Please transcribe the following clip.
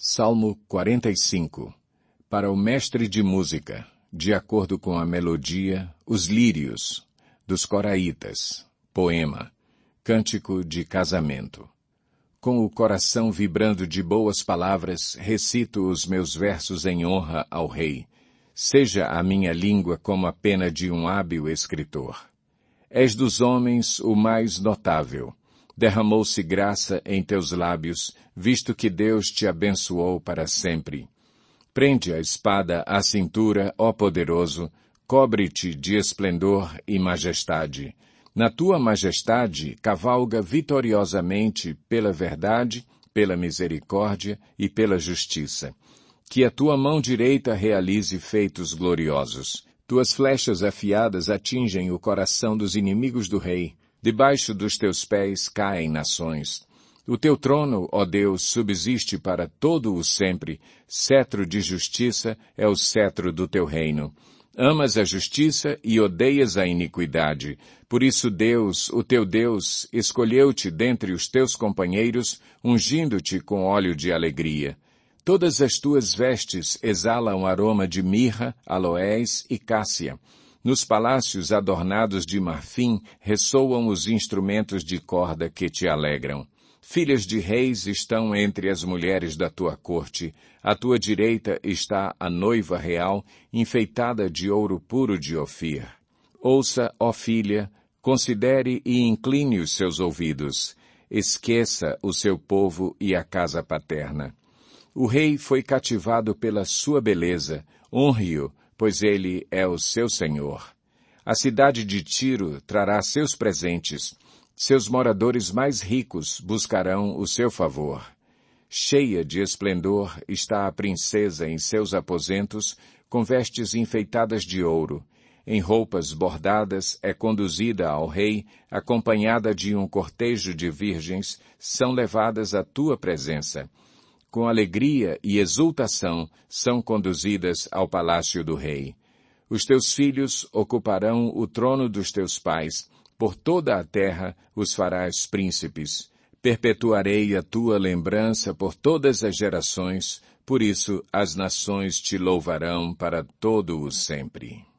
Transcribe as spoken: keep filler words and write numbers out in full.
Salmo quarenta e cinco. Para o mestre de música, de acordo com a melodia, os lírios, dos coraitas, poema, cântico de casamento. Com o coração vibrando de boas palavras, recito os meus versos em honra ao rei. Seja a minha língua como a pena de um hábil escritor. És dos homens o mais notável. Derramou-se graça em teus lábios, visto que Deus te abençoou para sempre. Prende a espada à cintura, ó poderoso, cobre-te de esplendor e majestade. Na tua majestade, cavalga vitoriosamente pela verdade, pela misericórdia e pela justiça. Que a tua mão direita realize feitos gloriosos. Tuas flechas afiadas atingem o coração dos inimigos do rei. Debaixo dos teus pés caem nações. O teu trono, ó Deus, subsiste para todo o sempre. Cetro de justiça é o cetro do teu reino. Amas a justiça e odeias a iniquidade. Por isso Deus, o teu Deus, escolheu-te dentre os teus companheiros, ungindo-te com óleo de alegria. Todas as tuas vestes exalam aroma de mirra, aloés e cássia. Nos palácios adornados de marfim ressoam os instrumentos de corda que te alegram. Filhas de reis estão entre as mulheres da tua corte. À tua direita está a noiva real, enfeitada de ouro puro de Ofir. Ouça, ó filha, considere e incline os seus ouvidos. Esqueça o seu povo e a casa paterna. O rei foi cativado pela sua beleza. Honre-o, pois ele é o seu senhor. A cidade de Tiro trará seus presentes. Seus moradores mais ricos buscarão o seu favor. Cheia de esplendor está a princesa em seus aposentos, com vestes enfeitadas de ouro. Em roupas bordadas é conduzida ao rei, acompanhada de um cortejo de virgens, são levadas à tua presença. Com alegria e exultação são conduzidas ao palácio do rei. Os teus filhos ocuparão o trono dos teus pais. Por toda a terra os farás príncipes. Perpetuarei a tua lembrança por todas as gerações, por isso as nações te louvarão para todo o sempre.